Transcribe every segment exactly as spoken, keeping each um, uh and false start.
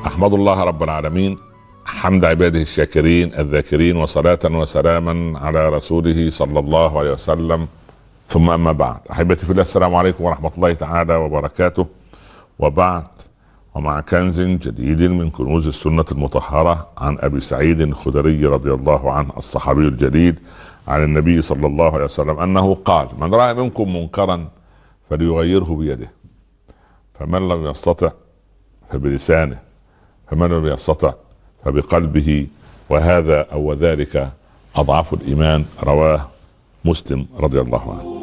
أحمد الله رب العالمين حمد عباده الشاكرين الذاكرين، وصلاة وسلاما على رسوله صلى الله عليه وسلم، ثم أما بعد. أحبتي في الله، السلام عليكم ورحمة الله تعالى وبركاته. وبعد، ومع كنز جديد من كنوز السنة المطهرة عن أبي سعيد الخدري رضي الله عنه الصحابي الجليل عن النبي صلى الله عليه وسلم أنه قال: من رأى منكم منكرا فليغيره بيده، فمن لم يستطع فبلسانه، فمن لم يستطع فبقلبه، وهذا أو ذلك أضعف الإيمان. رواه مسلم رضي الله عنه.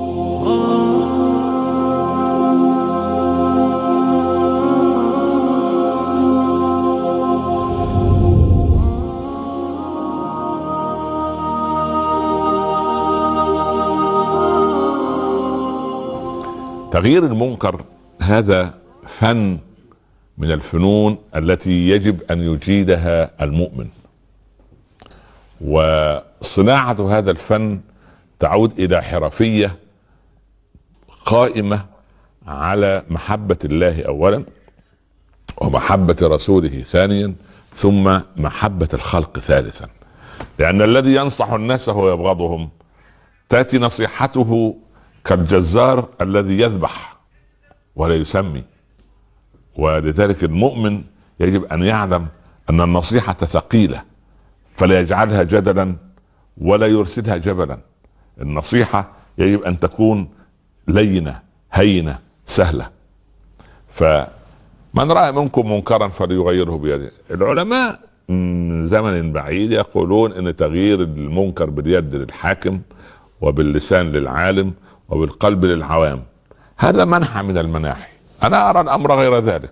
تغيير المنكر هذا فن من الفنون التي يجب أن يجيدها المؤمن، وصناعة هذا الفن تعود إلى حرفية قائمة على محبة الله أولا، ومحبة رسوله ثانيا، ثم محبة الخلق ثالثا. لأن الذي ينصح الناس هو يبغضهم، تأتي نصيحته كالجزار الذي يذبح ولا يسمي. ولذلك المؤمن يجب أن يعلم أن النصيحة ثقيلة، فلا يجعلها جدلا ولا يرسلها جبلا. النصيحة يجب أن تكون لينة هينة سهلة. فمن رأى منكم منكرا فليغيره بيده. العلماء من زمن بعيد يقولون أن تغيير المنكر باليد للحاكم، وباللسان للعالم، وبالقلب للعوام. هذا منحى من المناحي. أنا أرى الأمر غير ذلك.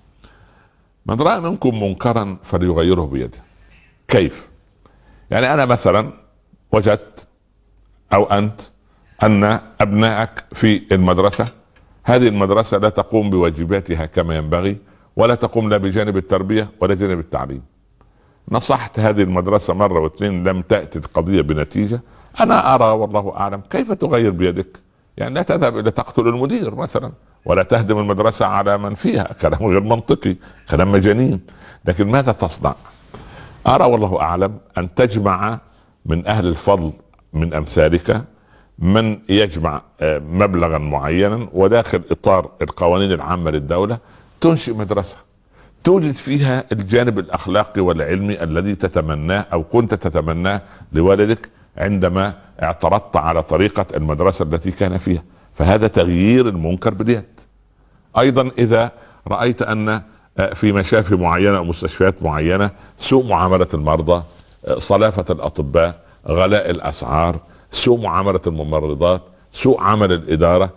من رأى منكم منكرا فليغيره بيده. كيف؟ يعني أنا مثلا وجدت أو أنت أن أبنائك في المدرسة، هذه المدرسة لا تقوم بواجباتها كما ينبغي، ولا تقوم لا بجانب التربية ولا جانب التعليم. نصحت هذه المدرسة مرة واثنين، لم تأتي القضية بنتيجة. أنا أرى والله أعلم كيف تغير بيدك. يعني لا تذهب إلى تقتل المدير مثلا، ولا تهدم المدرسة على من فيها، كلام غير منطقي، كلام مجانين. لكن ماذا تصنع؟ أرى والله أعلم أن تجمع من أهل الفضل من أمثالك من يجمع مبلغا معينا، وداخل إطار القوانين العامة للدولة تنشئ مدرسة توجد فيها الجانب الأخلاقي والعلمي الذي تتمناه أو كنت تتمناه لوالدك عندما اعترضت على طريقة المدرسة التي كان فيها. فهذا تغيير المنكر باليد. أيضا إذا رأيت أن في مشافي معينة أو مستشفيات معينة سوء معاملة المرضى، صلافة الأطباء، غلاء الأسعار، سوء معاملة الممرضات، سوء عمل الإدارة،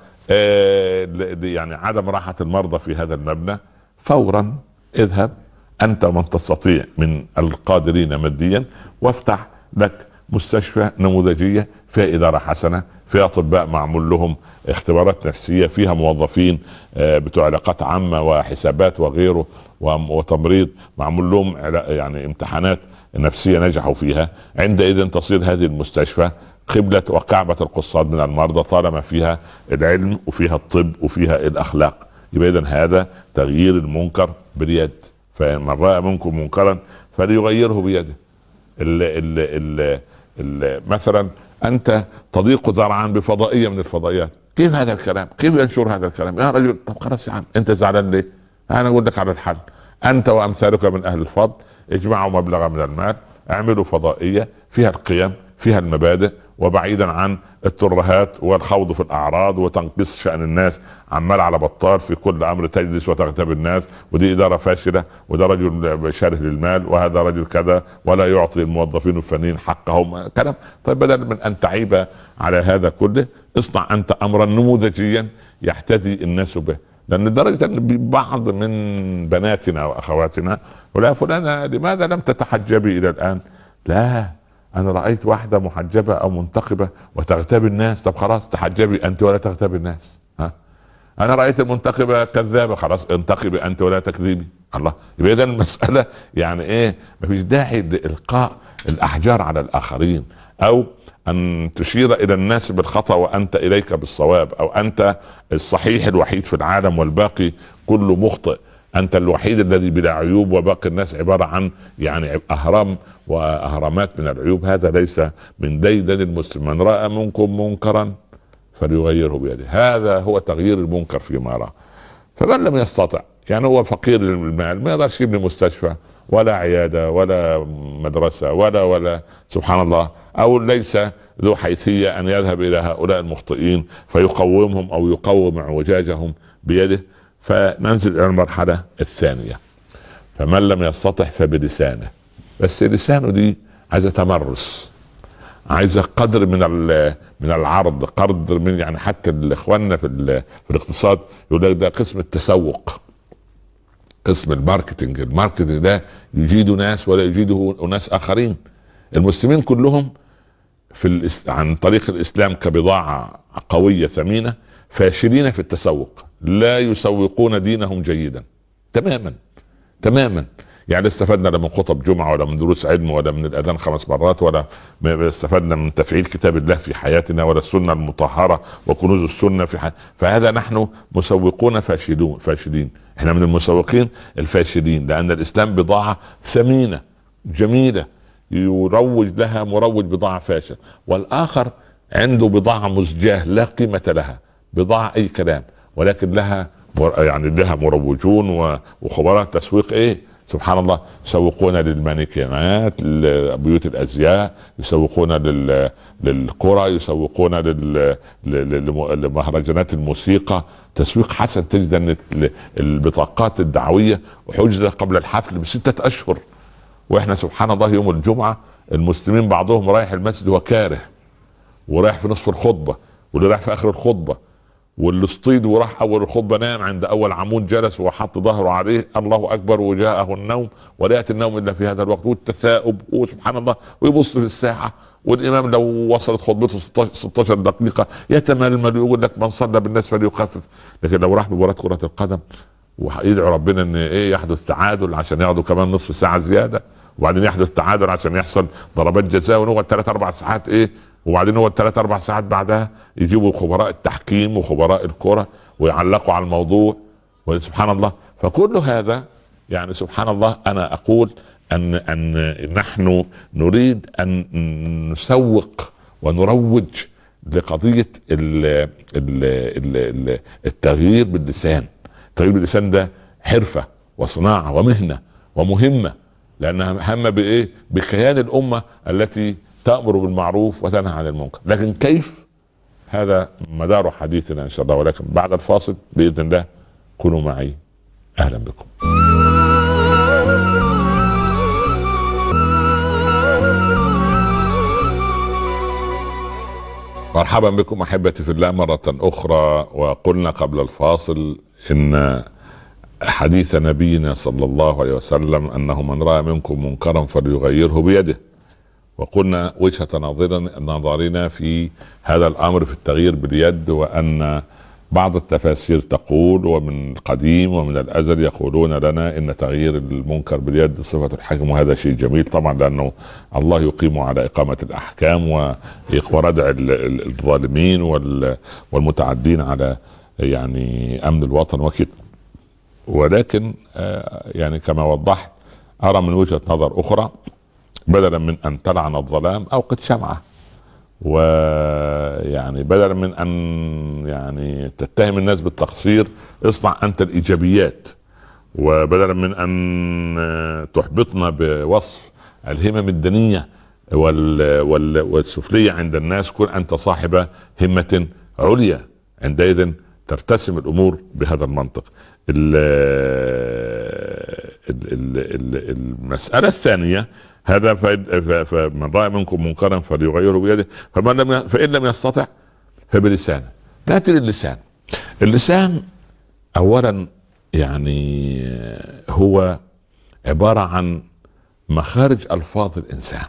يعني عدم راحة المرضى في هذا المبنى، فورا اذهب أنت ومن تستطيع من القادرين ماديا وافتح لك مستشفى نموذجية فيها إدارة حسنة، فيها أطباء معمول لهم اختبارات نفسية، فيها موظفين بتوع علاقات عامة وحسابات وغيره وتمريض معمول لهم يعني امتحانات نفسية نجحوا فيها. عندئذ تصير هذه المستشفى قبلة وكعبة القصاد من المرضى، طالما فيها العلم وفيها الطب وفيها الأخلاق. يبقى إذن هذا تغيير المنكر باليد. فمن رأى منكم منكرا فليغيره بيده. ال ال ال ال مثلا أنت تضيق ذرعا بفضائية من الفضائيات، كيف هذا الكلام؟ كيف ينشر هذا الكلام يا رجل؟ طب خلاص يا عم، أنت زعلان ليه؟ أنا أقول لك على الحل. أنت وأمثالك من أهل الفضل اجمعوا مبلغا من المال، اعملوا فضائية فيها القيم، فيها المبادئ، وبعيدا عن الترهات والخوض في الأعراض وتنقيص شأن الناس عمال على بطال. في كل أمر تجلس وتغتاب الناس، ودي إدارة فاشلة، وده رجل شاره للمال، وهذا رجل كذا، ولا يعطي الموظفين الفنيين حقهم، كلام. طيب بدل من أن تعيب على هذا كله، اصنع أنت أمرا نموذجيا يحتذي الناس به. لأن لدرجة أن بعض من بناتنا وأخواتنا ولا فلانة لماذا لم تتحجبي إلى الآن؟ لا، أنا رأيت واحدة محجبة أو منتقبة وتغتاب الناس. طب خلاص تحجبي أنت ولا تغتابي الناس. ها؟ أنا رأيت المنتقبة كذابة، خلاص انتقبي أنت ولا تكذبي. الله. يبقى إذن المسألة يعني إيه؟ مفيش داعي لإلقاء الأحجار على الآخرين، أو أن تشير إلى الناس بالخطأ وأنت إليك بالصواب، أو أنت الصحيح الوحيد في العالم والباقي كله مخطئ. انت الوحيد الذي بلا عيوب وباقي الناس عباره عن يعني اهرام واهرامات من العيوب. هذا ليس من ديدن المسلم. من راى منكم منكرا فليغيره بيده، هذا هو تغيير المنكر فيما رأى. فمن لم يستطع، يعني هو فقير للمال، ما يقدرش يبني مستشفى ولا عياده ولا مدرسه ولا ولا سبحان الله، او ليس ذو حيثيه ان يذهب الى هؤلاء المخطئين فيقومهم او يقوم اعوجاجهم بيده. فننزل الى المرحله الثانيه. فمن لم يستطع فبلسانه. بس لسانه دي عايزه تمرس، عايزه قدر من من العرض، قدر من يعني حتى اخواننا في في الاقتصاد يقول لك ده قسم التسوق، قسم الماركتنج. الماركتنج ده يجيد ناس ولا يجيده ناس اخرين. المسلمين كلهم في الإس... عن طريق الاسلام كبضاعه قويه ثمينه فاشلين في التسوق، لا يسوقون دينهم جيدا تماما تماما. يعني استفدنا لا من خطب جمعه ولا من دروس علم ولا من الاذان خمس مرات ولا استفدنا من تفعيل كتاب الله في حياتنا ولا السنه المطهره وكنوز السنه في حياتنا. فهذا نحن مسوقون فاشلون فاشلين. احنا من المسوقين الفاشلين، لان الاسلام بضاعه ثمينه جميله يروج لها مروج بضاعه فاشل، والاخر عنده بضاعه مزجاه لا قيمه لها، بضاعه اي كلام ولكن لها يعني لها مروجون وخبراء تسويق ايه سبحان الله. يسوقون للمانيكينات، لبيوت الازياء، يسوقون لل... للكرة، يسوقون لل... لمهرجانات الموسيقى. تسويق حسن. تجد ان البطاقات الدعويه حجزت قبل الحفل بستة اشهر، واحنا سبحان الله يوم الجمعه المسلمين بعضهم رايح المسجد وكاره، ورايح في نصف الخطبه، واللي رايح في اخر الخطبه، واللي اصطيد وراح اول الخطبه نام عند اول عمود جلس وحط ظهره عليه الله اكبر وجاءه النوم، ولا ياتي النوم الا في هذا الوقت، والتثاؤب وسبحان الله، ويبص في الساعه، والامام لو وصلت خطبته ستاشر دقيقه يتململ ويقول لك من صلى بالناس فليخفف. لكن لو راح بمباراه كره القدم ويدعو ربنا ان ايه يحدث تعادل عشان ياخدوا كمان نصف ساعه زياده، وبعدين يحدث تعادل عشان يحصل ضربات جزاء، ونقعد ثلاث اربع ساعات ايه، وبعدين هو الثلاث اربع ساعات بعدها يجيبوا خبراء التحكيم وخبراء الكرة ويعلقوا على الموضوع وسبحان الله. فكل هذا يعني سبحان الله انا اقول ان ان نحن نريد ان نسوق ونروج لقضية ال ال ال التغيير باللسان. التغيير باللسان ده حرفة وصناعة ومهنة ومهمة، لانها هامة بايه؟ بكيان الامة التي تأمر بالمعروف وتنهى عن المنكر. لكن كيف؟ هذا مدار حديثنا ان شاء الله، ولكن بعد الفاصل باذن الله. كونوا معي. اهلا بكم. مرحبا بكم احبتي في الله مرة اخرى. وقلنا قبل الفاصل ان حديث نبينا صلى الله عليه وسلم انه من رأى منكم منكرا فليغيره بيده. وقلنا وجهة نظرنا في هذا الامر في التغيير باليد، وان بعض التفاسير تقول ومن القديم ومن الازل يقولون لنا ان تغيير المنكر باليد صفة الحكم، وهذا شيء جميل طبعا، لانه الله يقيم على اقامة الاحكام وردع الظالمين والمتعدين على يعني امن الوطن وكده. ولكن يعني كما وضحت ارى من وجهة نظر اخرى، بدلا من ان تلعن الظلام اوقد شمعة، ويعني بدلا من ان يعني تتهم الناس بالتقصير اصنع انت الايجابيات، وبدلا من ان تحبطنا بوصف الهمم الدنية والسفلية عند الناس، كن انت صاحب همة عليا. عندئذ ترتسم الامور بهذا المنطق. المسألة الثانية، هذا فمن رأى منكم منكرا فليغيره بيده، فمن لم فإن لم يستطع فبلسانه. نأتي للسان. اللسان أولا يعني هو عبارة عن مخارج ألفاظ الإنسان،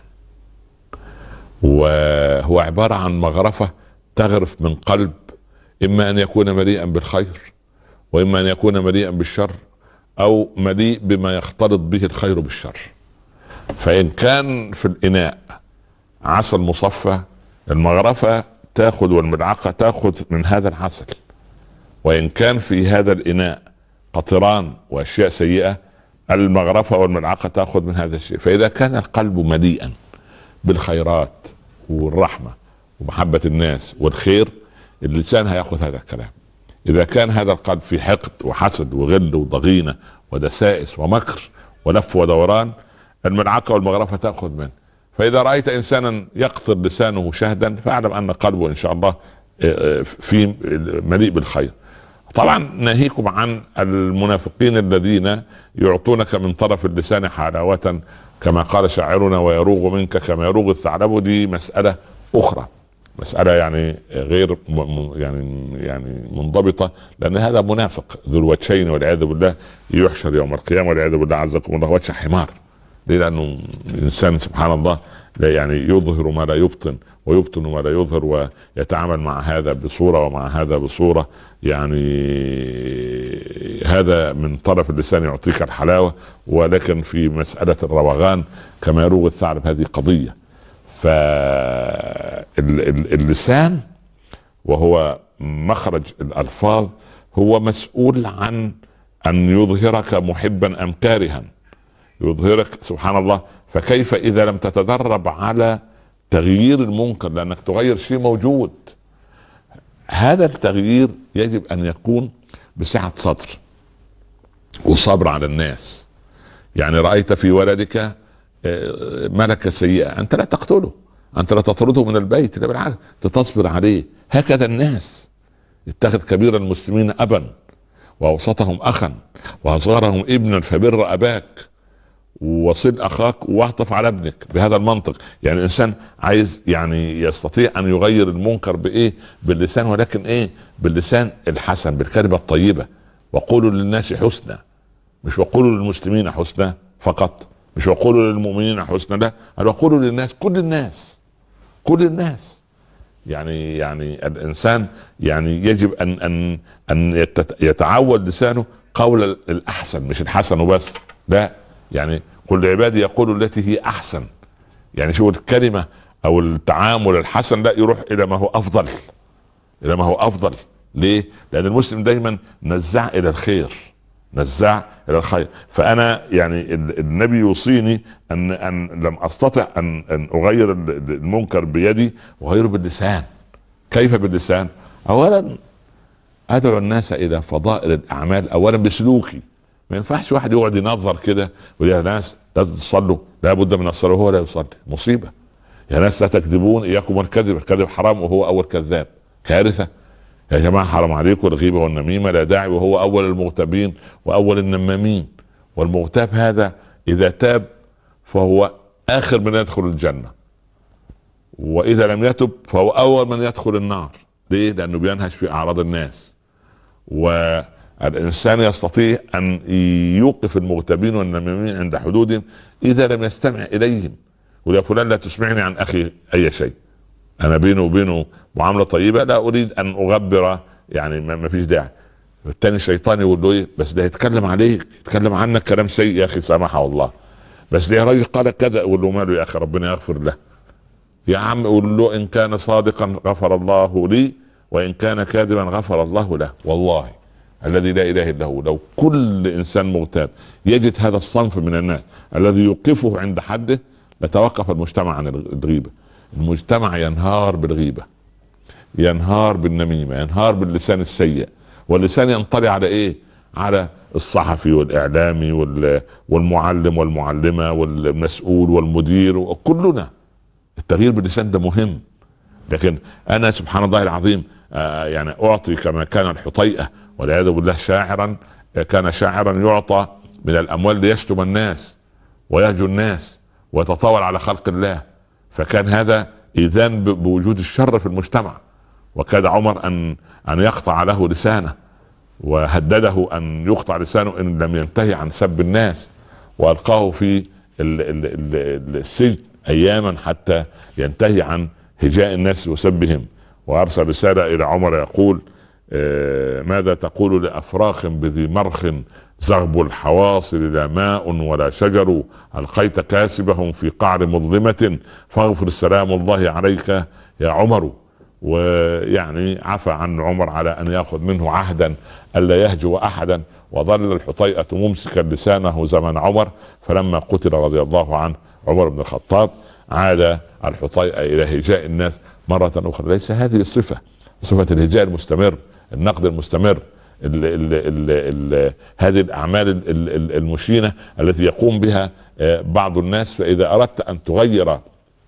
وهو عبارة عن مغرفة تغرف من قلب، إما أن يكون مليئا بالخير وإما أن يكون مليئا بالشر، أو مليء بما يختلط به الخير بالشر. فإن كان في الإناء عسل مصفى، المغرفة تأخذ والملعقة تأخذ من هذا العسل. وإن كان في هذا الإناء قطران واشياء سيئة، المغرفة والملعقة تأخذ من هذا الشيء. فإذا كان القلب مليئا بالخيرات والرحمة ومحبة الناس والخير، اللسان هيأخذ هذا الكلام. إذا كان هذا القلب في حقد وحسد وغل وضغينة ودسائس ومكر ولف ودوران، الملعقة والمغرفة تأخذ منه. فإذا رأيت إنسانا يقطر لسانه شهدا فاعلم أن قلبه إن شاء الله في مليء بالخير. طبعا ناهيكم عن المنافقين الذين يعطونك من طرف اللسان حلاوة كما قال شاعرنا ويروغ منك كما يروغ الثعلب. دي مسألة أخرى، مسألة يعني غير يعني يعني منضبطة، لأن هذا منافق ذو الوجهين والعياذ بالله، يحشر يوم القيامة والعياذ بالله عزكم الله وجه حمار. ليه؟ لأنه الإنسان سبحان الله لا يعني يظهر ما لا يبطن ويبطن ما لا يظهر، ويتعامل مع هذا بصورة ومع هذا بصورة. يعني هذا من طرف اللسان يعطيك الحلاوة، ولكن في مسألة الروغان كما يروغ الثعلب هذه قضية. فاللسان وهو مخرج الألفاظ هو مسؤول عن أن يظهرك محبا أم كارها، يظهرك سبحان الله. فكيف إذا لم تتدرب على تغيير المنكر، لأنك تغير شيء موجود. هذا التغيير يجب أن يكون بسعة صدر وصبر على الناس. يعني رأيت في ولدك ملكة سيئة، أنت لا تقتله، أنت لا تطرده من البيت، لا بالعكس تصبر عليه. هكذا الناس. اتخذ كبير المسلمين أبا وأوسطهم أخا وأصغرهم ابنا فبر أباك وصل أخاك واعطف على ابنك. بهذا المنطق يعني الإنسان عايز يعني يستطيع أن يغير المنكر بإيه؟ باللسان، ولكن إيه؟ باللسان الحسن، بالكلمة الطيبة. وقولوا للناس حسنى، مش وقولوا للمسلمين حسنى فقط، مش وقولوا للمؤمنين حسنى، لا، وقولوا للناس، كل الناس كل الناس. يعني يعني الإنسان يعني يجب أن أن أن يتعود لسانه قول الأحسن، مش الحسن وبس، لا، يعني كل عبادي يقول التي هي أحسن. يعني شو الكلمة أو التعامل الحسن لا يروح إلى ما هو أفضل، إلى ما هو أفضل. ليه؟ لأن المسلم دايما نزع إلى الخير، نزع إلى الخير. فأنا يعني النبي يوصيني أن أن لم أستطع أن أن أغير المنكر بيدي، وغيره باللسان. كيف باللسان؟ أولا أدعو الناس إلى فضائل الأعمال، أولا بسلوكي. ما ينفعش واحد يقعد ينظر كده ويقول يا ناس لا تصلوا، لا بد من الصلاة وهو لا يصلي، مصيبة. يا ناس لا تكذبون، إياكم الكذب، الكذب حرام وهو أول كذاب، كارثة. يا جماعة حرام عليكم الغيبة والنميمة، لا داعي وهو أول المغتابين وأول النمامين. والمغتاب هذا إذا تاب فهو آخر من يدخل الجنة، وإذا لم يتب فهو أول من يدخل النار. ليه؟ لأنه بينهش في أعراض الناس. والإنسان يستطيع أن يوقف المغتابين والنمامين عند حدودهم إذا لم يستمع إليهم. ويا فلان لا تسمعني عن أخي أي شيء، أنا بينه وبينه معاملة طيبة، لا أريد أن أغبر، يعني ما فيش داعي. التاني شيطان يقول له إيه؟ بس ده يتكلم عليك، يتكلم عنك كلام سيء يا أخي سامحه الله، بس ده راجل قال كذا، يقول له ماله يا أخي ربنا يغفر له. يا عم قول له إن كان صادقا غفر الله لي، وإن كان كاذبا غفر الله له. والله الذي لا إله إلا هو لو كل إنسان مغتاب يجد هذا الصنف من الناس الذي يوقفه عند حده لتوقف المجتمع عن الغيبة. المجتمع ينهار بالغيبة، ينهار بالنميمة، ينهار باللسان السيء. واللسان ينطلي على ايه؟ على الصحفي والاعلامي والمعلم والمعلمة والمسؤول والمدير وكلنا. التغيير باللسان ده مهم. لكن انا سبحان الله العظيم آه يعني اعطي كما كان الحطيئة والعياذ بالله شاعرا، كان شاعرا يعطى من الاموال ليشتم الناس ويهجو الناس ويتطاول على خلق الله. فكان هذا إذان بوجود الشر في المجتمع، وكاد عمر أن أن يقطع له لسانه، وهدده أن يقطع لسانه إن لم ينتهي عن سب الناس، وألقاه في السجن أياما حتى ينتهي عن هجاء الناس وسبهم. وأرسل رسالة إلى عمر يقول ماذا تقول لأفراخ بذي مرخ زغب الحواصل لا ماء ولا شجر، ألقيت كاسبهم في قعر مظلمة فاغفر سلام الله عليك يا عمر. ويعني عفى عن عمر على أن يأخذ منه عهدا ألا يهجو أحدا، وظل الحطيئة ممسكا لسانه زمن عمر، فلما قتل رضي الله عنه عمر بن الخطاب عاد الحطيئة الى هجاء الناس مرة اخرى. ليس هذه الصفة، صفة الهجاء المستمر، النقد المستمر، ال ال ال ال هذه الأعمال المشينة التي يقوم بها بعض الناس. فإذا أردت أن تغير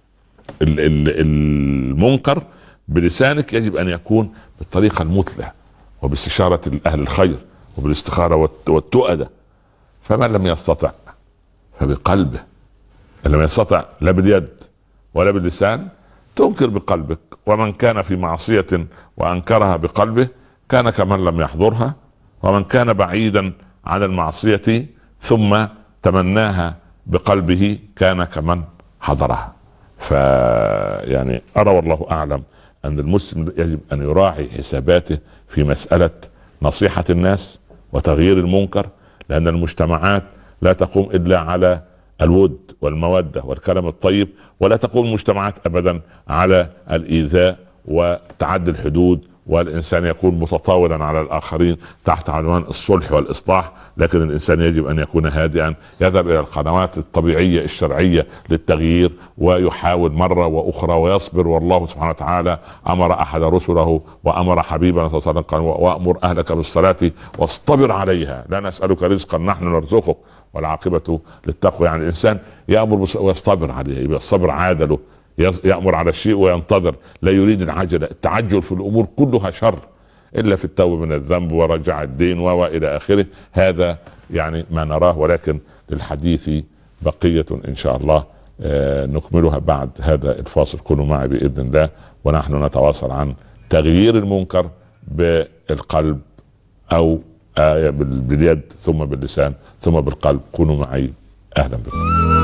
المنكر بلسانك يجب أن يكون بالطريقة المثلى وباستشارة أهل الخير وبالاستخارة والتؤدة. فمن لم يستطع فبقلبه، ان لم يستطع لا باليد ولا باللسان تنكر بقلبك. ومن كان في معصية وأنكرها بقلبه كان كمن لم يحضرها، ومن كان بعيدا عن المعصية ثم تمناها بقلبه كان كمن حضرها. فيعني أرى والله أعلم أن المسلم يجب أن يراعي حساباته في مسألة نصيحة الناس وتغيير المنكر، لأن المجتمعات لا تقوم إلا على الود والمودة والكلام الطيب، ولا تقوم المجتمعات أبدا على الإيذاء وتعدي الحدود، والإنسان يكون متطاولا على الآخرين تحت عنوان الصلح والإصلاح. لكن الإنسان يجب أن يكون هادئا، يذهب إلى القنوات الطبيعية الشرعية للتغيير ويحاول مرة وأخرى ويصبر. والله سبحانه وتعالى أمر أحد رسله وأمر حبيبنا صلى الله عليه وسلم وأمر أهلك بالصلاة واصطبر عليها لا نسألك رزقا نحن نرزقك والعاقبة للتقوى. يعني الإنسان يأمر ويصطبر عليه، يبقى الصبر عادله، يأمر على الشيء وينتظر، لا يريد العجلة. التعجل في الأمور كلها شر إلا في التوبة من الذنب ورجع الدين وإلى آخره. هذا يعني ما نراه، ولكن للحديث بقية إن شاء الله نكملها بعد هذا الفاصل. كونوا معي بإذن الله ونحن نتواصل عن تغيير المنكر بالقلب أو باليد ثم باللسان ثم بالقلب. كونوا معي، أهلا بكم.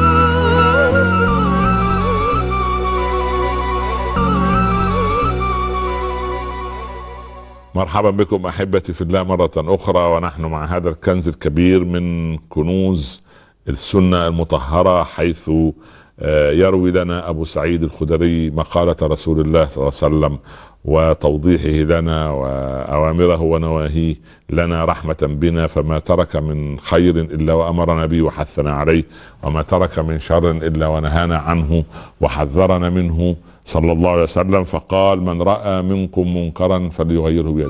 مرحبا بكم أحبتي في الله مرة أخرى، ونحن مع هذا الكنز الكبير من كنوز السنة المطهرة، حيث يروي لنا أبو سعيد الخدري مقالة رسول الله صلى الله عليه وسلم وتوضيحه لنا وأوامره ونواهيه لنا رحمة بنا، فما ترك من خير إلا وأمرنا به وحثنا عليه، وما ترك من شر إلا ونهانا عنه وحذرنا منه صلى الله عليه وسلم. فقال: من رأى منكم منكرا فليغيره بيده.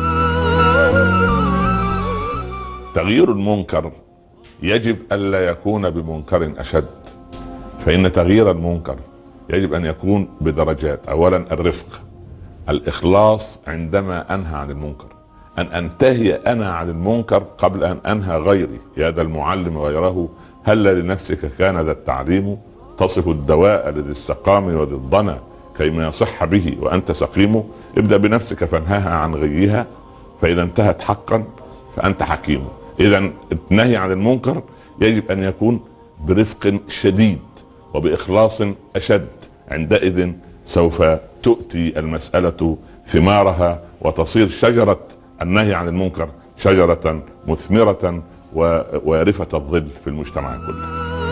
تغيير المنكر يجب ألا يكون بمنكر أشد، فإن تغيير المنكر يجب أن يكون بدرجات. أولا الرفق، الإخلاص عندما أنهى عن المنكر، أن أنتهي أنا عن المنكر قبل أن أنهى غيري. يا ذا المعلم غيره هل لنفسك كان ذا التعليم، تصف الدواء لذي السقام وذي الضنا كيما يصح به وأنت سقيم. ابدأ بنفسك فانهاها عن غيها، فإذا انتهت حقا فأنت حكيم. إذا النهي عن المنكر يجب أن يكون برفق شديد وبإخلاص أشد، عندئذ سوف تؤتي المسألة ثمارها وتصير شجرة النهي عن المنكر شجرة مثمرة ووارفة الظل في المجتمع كله.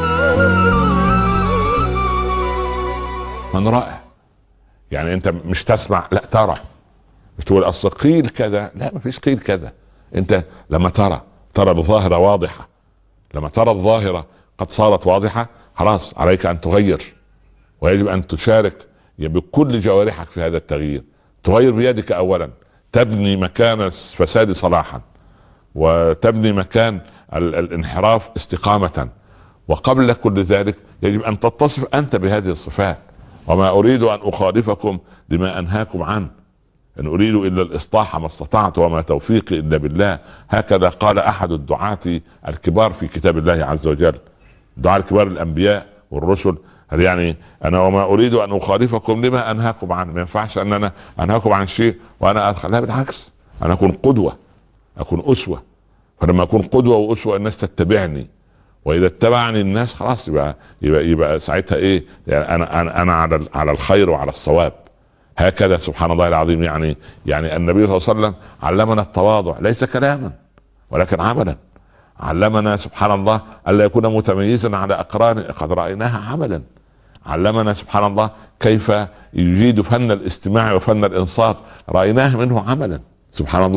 من رأى، يعني انت مش تسمع، لا ترى، مش تقول اصل قيل كذا، لا مفيش قيل كذا. انت لما ترى ترى الظاهرة واضحة، لما ترى الظاهرة قد صارت واضحة خلاص عليك ان تغير، ويجب ان تشارك بكل جوارحك في هذا التغيير. تغير بيدك اولا، تبني مكان الفساد صلاحا، وتبني مكان الانحراف استقامة، وقبل كل ذلك يجب ان تتصف انت بهذه الصفات. وما اريد ان اخالفكم لما انهاكم عنه، ان اريد الا الاصلاح ما استطعت وما توفيقي الا بالله. هكذا قال احد الدعاة الكبار في كتاب الله عز وجل، دعاء الكبار الانبياء والرسل. هل يعني انا وما اريد ان اخالفكم لما انهاكم عنه؟ ما ينفعش ان انا انهاكم عن شيء وانا ادخل، لا بالعكس، انا اكون قدوة، اكون اسوة. فلما اكون قدوة واسوة الناس تتبعني، واذا اتبعني الناس خلاص يبقى يبقى, يبقى ساعتها ايه؟ يعني انا انا انا على على الخير وعلى الصواب. هكذا سبحان الله العظيم. يعني يعني النبي صلى الله عليه وسلم علمنا التواضع ليس كلاما ولكن عملا. علمنا سبحان الله الا يكون متميزا على اقرانه، قد رايناها عملا. علمنا سبحان الله كيف يجيد فن الاستماع وفن الانصات، رايناه منه عملا. سبحان الله.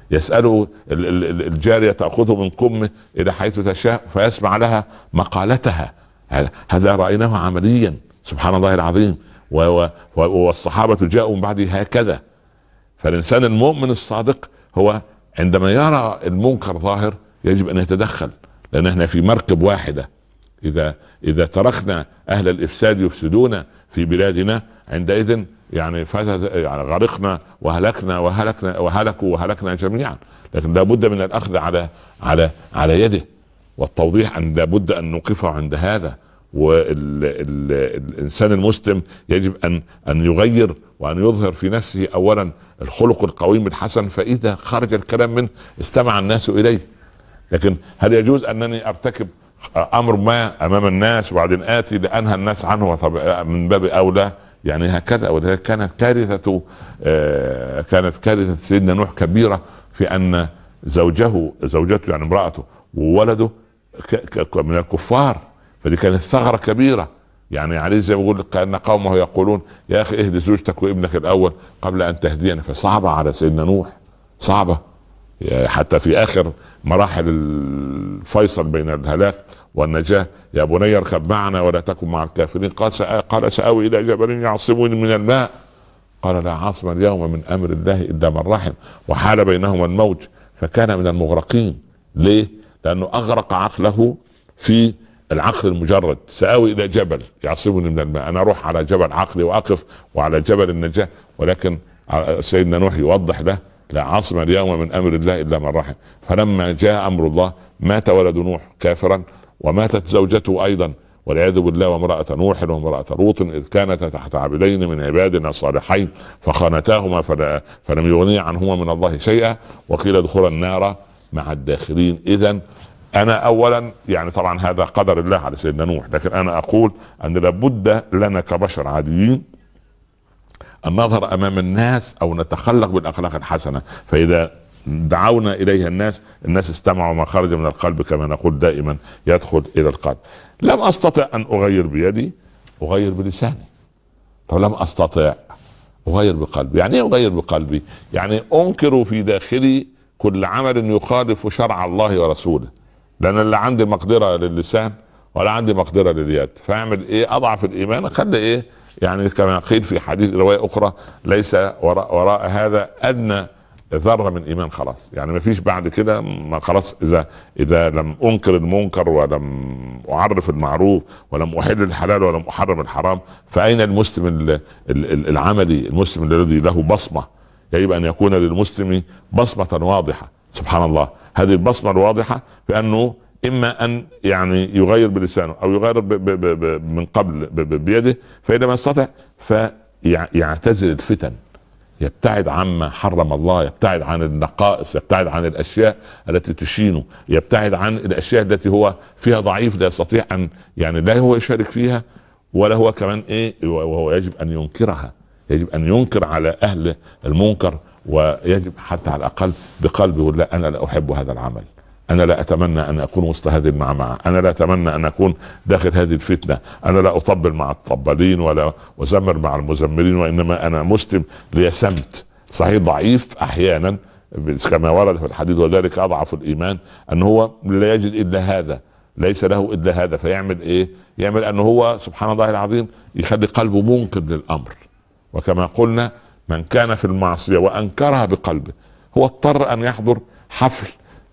يسأله الجارية تأخذه من قمه إلى حيث تشاء فيسمع لها مقالتها. هذا رأيناه عمليا سبحان الله العظيم. والصحابة جاءوا من بعده هكذا. فالإنسان المؤمن الصادق هو عندما يرى المنكر ظاهر يجب أن يتدخل، لأن احنا في مركب واحدة. إذا إذا تركنا أهل الإفساد يفسدون في بلادنا عندئذ يعني يعني غرقنا وهلكنا وهلكنا وهلكوا وهلكنا جميعا. لكن لابد من الأخذ على على على يده والتوضيح أن لابد أن نوقفه عند هذا. والإنسان المسلم يجب أن أن يغير وأن يظهر في نفسه أولا الخلق القويم الحسن، فإذا خرج الكلام منه استمع الناس إليه. لكن هل يجوز أنني أرتكب أمر ما أمام الناس وبعدين آتي لأنهى الناس عنه من باب أولى؟ يعني هكذا. وذلك كانت كارثة آه كانت كارثة سيدنا نوح كبيرة في أن زوجه زوجته يعني امرأته وولده من الكفار، فدي كانت ثغرة كبيرة. يعني عليه زي ما بيقول كأن قومه يقولون يا أخي اهدي زوجتك وابنك الأول قبل أن تهدينا. فصعبة على سيدنا نوح، صعبة حتى في آخر مراحل الفيصل بين الهلاك والنجاة. يا بني اركب معنا ولا تكن مع الكافرين. قال سآوي إلى جبل يعصمني من الماء قال لا عاصم اليوم من أمر الله إلا من رحم وحال بينهما الموج فكان من المغرقين. ليه؟ لأنه أغرق عقله في العقل المجرد. سآوي إلى جبل يعصمني من الماء، أنا أروح على جبل عقلي وأقف وعلى جبل النجاة. ولكن سيدنا نوح يوضح له لا عاصم اليوم من أمر الله إلا من رحم. فلما جاء أمر الله مات ولد نوح كافرا وماتت زوجته أيضا والعياذ بالله، وامرأة نوح وامرأة لوط إذ كانتا تحت عبدين من عبادنا الصالحين فخانتاهما فلم يغنيا عنهما من الله شيئا وقيل ادخلا النار مع الداخلين. إذن أنا أولا يعني طبعا هذا قدر الله على سيدنا نوح، لكن أنا أقول أن لابد لنا كبشر عاديين أن نظهر أمام الناس أو نتخلق بالأخلاق الحسنة. فإذا دعونا إليها الناس الناس استمعوا ما خرج من القلب كما نقول دائما يدخل إلى القلب. لم أستطع أن أغير بيدي، أغير بلساني. طب لم أستطع أغير بقلبي. يعني إيه أغير بقلبي؟ يعني أنكر في داخلي كل عمل يخالف شرع الله ورسوله، لأن لا عندي مقدرة للسان ولا عندي مقدرة لليد. فأعمل إيه؟ أضعف الإيمان أخلي إيه يعني كما قيل في حديث رواية أخرى ليس وراء, وراء هذا أدنى ذرة من إيمان. خلاص يعني ما فيش بعد كده. ما خلاص إذا إذا لم أنكر المنكر ولم أعرف المعروف ولم أحل الحلال ولم أحرم الحرام فأين المسلم العملي، المسلم الذي له بصمة؟ يجب أن يكون للمسلم بصمة واضحة. سبحان الله، هذه البصمة الواضحة بأنه إما أن يعني يغير بلسانه أو يغير ب ب ب من قبل ب ب بيده، فإذا ما استطع فيعتزل الفتن، يبتعد عما حرم الله، يبتعد عن النقائص، يبتعد عن الأشياء التي تشينه، يبتعد عن الأشياء التي هو فيها ضعيف لا يستطيع أن يعني لا هو يشارك فيها ولا هو كمان إيه، وهو يجب أن ينكرها. يجب أن ينكر على أهل المنكر، ويجب حتى على الأقل بقلبه يقول لا أنا لا أحب هذا العمل، أنا لا أتمنى أن أكون وسط هذه المعمعة، أنا لا أتمنى أن أكون داخل هذه الفتنة، أنا لا أطبل مع الطبالين ولا أزمر مع المزمرين، وإنما أنا مسلم ليسمت. صحيح ضعيف أحيانا كما ورد في الحديث وذلك أضعف الإيمان، أنه هو لا يجد إلا هذا، ليس له إلا هذا، فيعمل إيه؟ يعمل أنه هو سبحان الله العظيم يخلي قلبه منكر للأمر. وكما قلنا من كان في المعصية وأنكرها بقلبه هو اضطر أن يحضر حفل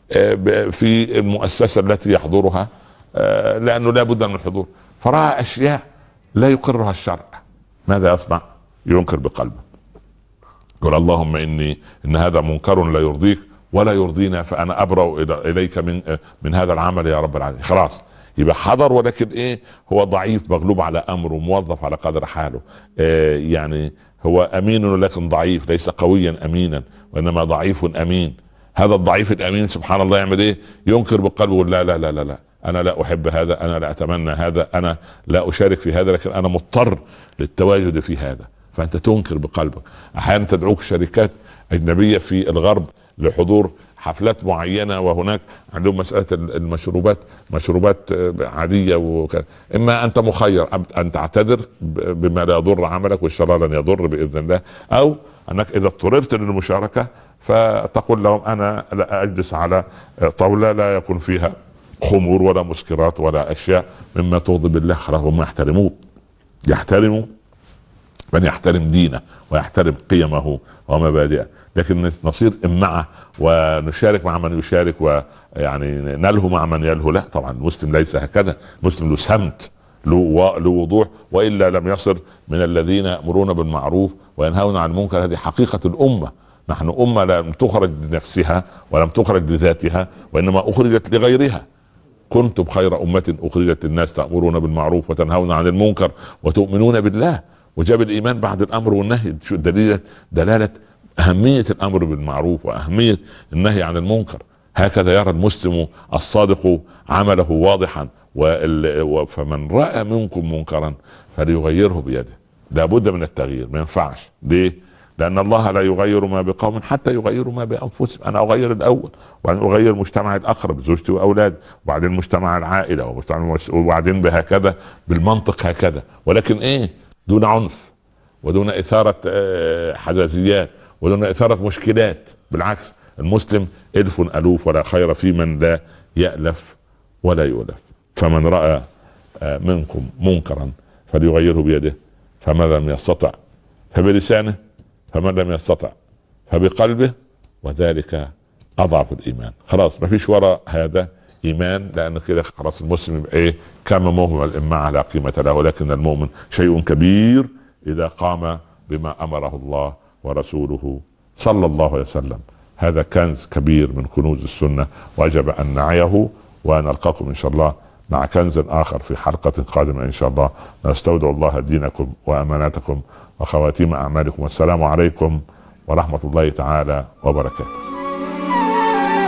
في المؤسسة التي يحضرها لأنه لا بد من الحضور، فرأى أشياء لا يقرها الشرع، ماذا يصنع؟ ينكر بقلبه، يقول اللهم إني إن هذا منكر لا يرضيك ولا يرضينا فأنا أبرأ إليك من من هذا العمل يا رب العالمين. خلاص يبقى حضر، ولكن إيه، هو ضعيف مغلوب على أمره، موظف على قدر حاله، إيه يعني هو أمين لكن ضعيف، ليس قويا أمينا وإنما ضعيف أمين. هذا الضعيف الأمين سبحان الله يعمل إيه؟ ينكر بقلبه لا لا لا لا لا أنا لا أحب هذا، أنا لا أتمنى هذا، أنا لا أشارك في هذا، لكن أنا مضطر للتواجد في هذا. فأنت تنكر بقلبك. أحيانا تدعوك شركات أجنبية في الغرب لحضور حفلات معينة، وهناك عندهم مسألة المشروبات مشروبات عادية وك... إما أنت مخير أن تعتذر بما لا يضر عملك وإن شاء الله لن يضر بإذن الله، أو أنك إذا اضطررت للمشاركة فتقول لهم انا لا اجلس على طاوله لا يكون فيها خمور ولا مسكرات ولا اشياء مما تغضب الله، خلاص هم يحترموه. يحترموا من يحترم دينه ويحترم قيمه ومبادئه، لكن نصير امعه ونشارك مع من يشارك ويعني نلهو مع من يلهو، لا طبعا المسلم ليس هكذا. المسلم له سمت، له له وضوح، والا لم يصر من الذين يأمرون بالمعروف وينهون عن المنكر. هذه حقيقة الأمة. نحن أمة لم تخرج لنفسها ولم تخرج لذاتها، وإنما أخرجت لغيرها. كنتم خير أمة أخرجت للناس تأمرون بالمعروف وتنهون عن المنكر وتؤمنون بالله. وجاب الإيمان بعد الأمر والنهي. شو دليل دلالة أهمية الأمر بالمعروف وأهمية النهي عن المنكر. هكذا يرى المسلم الصادق عمله واضحا. فمن رأى منكم منكرا فليغيره بيده. لابد من التغيير، ما ينفعش. ليه؟ لأن الله لا يغير ما بقوم حتى يغيروا ما بأنفسهم. أنا أغير الأول، وبعدين أغير مجتمعي الأقرب، زوجتي وأولادي، وبعدين مجتمع العائلة، وبعدين بهكذا بالمنطق هكذا. ولكن إيه؟ دون عنف، ودون إثارة حزازيات، ودون إثارة مشكلات. بالعكس، المسلم ألف ألوف، ولا خير في من لا يألف ولا يؤلف. فمن رأى منكم منكرا فليغيره بيده، فمن لم يستطع فبلسانه، فمن لم يستطع فبقلبه، وذلك أضعف الإيمان. خلاص ما فيش وراء هذا إيمان، لأن كده خلاص المسلم يبقى إيه؟ كما مهمل الإماعة لا قيمة له. ولكن المؤمن شيء كبير إذا قام بما أمره الله ورسوله صلى الله عليه وسلم. هذا كنز كبير من كنوز السنة، وجب أن نعيه. ونلقاكم إن شاء الله مع كنز آخر في حلقة قادمة إن شاء الله. نستودع الله دينكم وأماناتكم وخواتيم أعمالكم، والسلام عليكم ورحمة الله تعالى وبركاته.